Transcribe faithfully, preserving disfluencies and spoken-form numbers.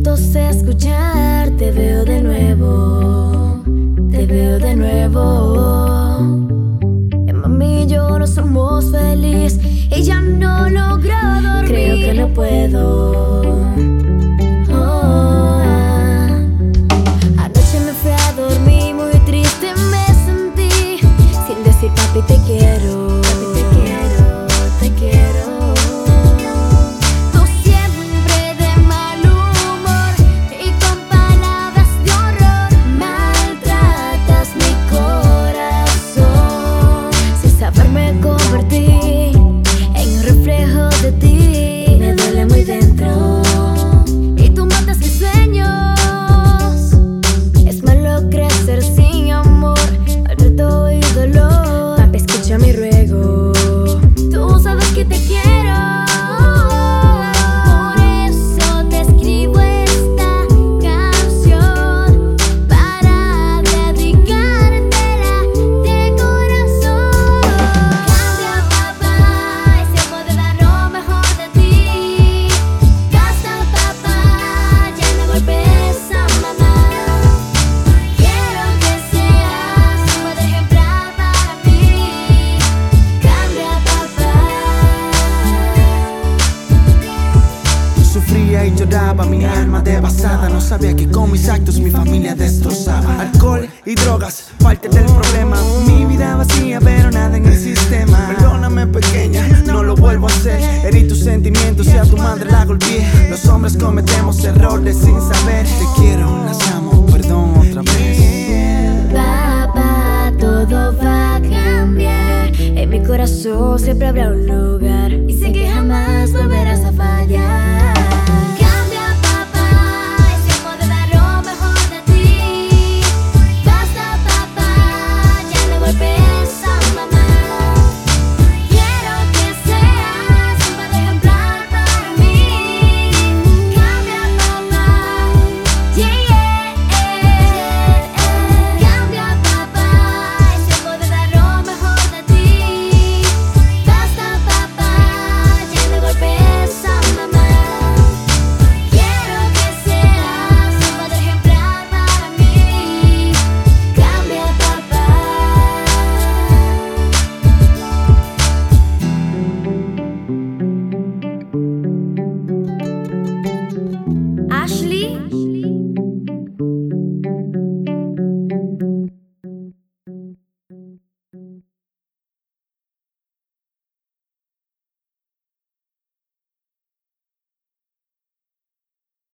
intentos escuchar, te veo de nuevo, te veo de nuevo. Y mami y yo no somos felices y ya no logro dormir. Creo que no puedo. Oh, anoche me fui a dormir muy triste, me sentí sin decir papi te quiero. Papi te quiero, te quiero. Mi ruego, tú sabes que te quiero, por eso te escribo esta canción, para dedicártela de corazón. Cambia papá, es tiempo de dar lo mejor de ti. Basta papá, ya no golpes a mamá. Quiero que seas un buen ejemplar para mí. Sufría y lloraba, mi alma devastada. No sabía que con mis actos mi familia destrozaba. Alcohol y drogas, parte del problema. Mi vida vacía, pero nada en el sistema. Perdóname pequeña, no lo vuelvo a hacer. Herí tus sentimientos y a tu madre la golpeé. Los hombres cometemos errores sin saber. Te quiero.